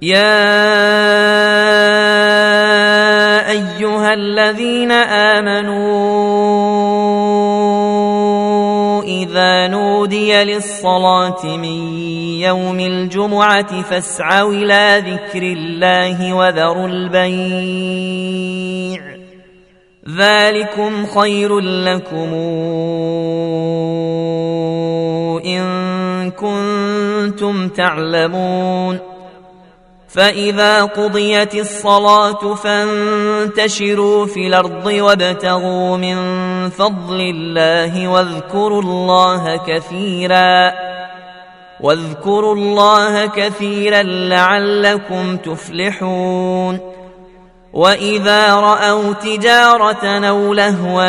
يا أيها الذين آمنوا إذا نودي للصلاة من يوم الجمعة فاسعوا إلى ذكر الله وذروا البيع ذلكم خير لكم إن كنتم تعلمون. فإذا قضيت الصلاة فانتشروا في الأرض وابتغوا من فضل الله واذكروا الله كثيرا لعلكم تفلحون. وإذا رأوا تجارة أو لهوا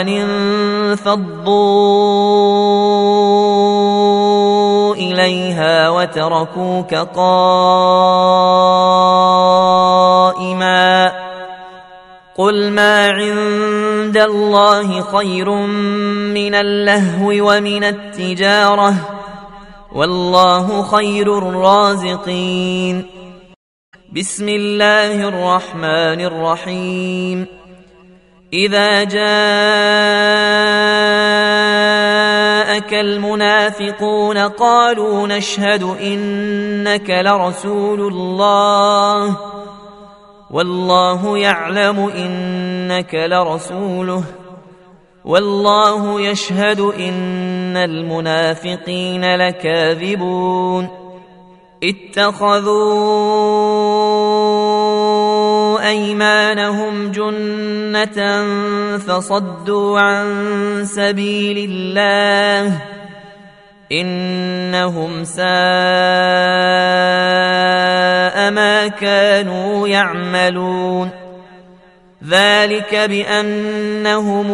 انفضوا إليها وتركوك قائما قل ما عند الله خير من اللهو ومن التجارة والله خير الرازقين. بسم الله الرحمن الرحيم. إذا جاءك المنافقون قالوا نشهد إنك لرسول الله والله يعلم إنك لرسوله والله يشهد إن المنافقين لكاذبون. اتخذوا أيمانهم جنة فصدوا عن سبيل الله إنهم ساء ما كانوا يعملون. ذلك بأنهم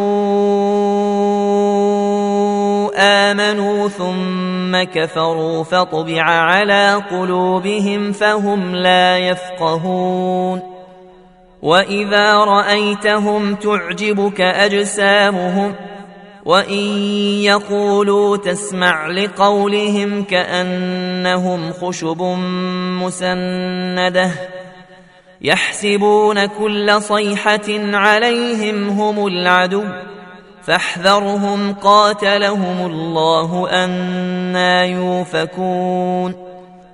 آمنوا ثم كفروا فطبع على قلوبهم فهم لا يفقهون. وإذا رأيتهم تعجبك أجسامهم وإن يقولوا تسمع لقولهم كأنهم خشب مسندة يحسبون كل صيحة عليهم هم العدو فاحذرهم قاتلهم الله أنى يؤفكون.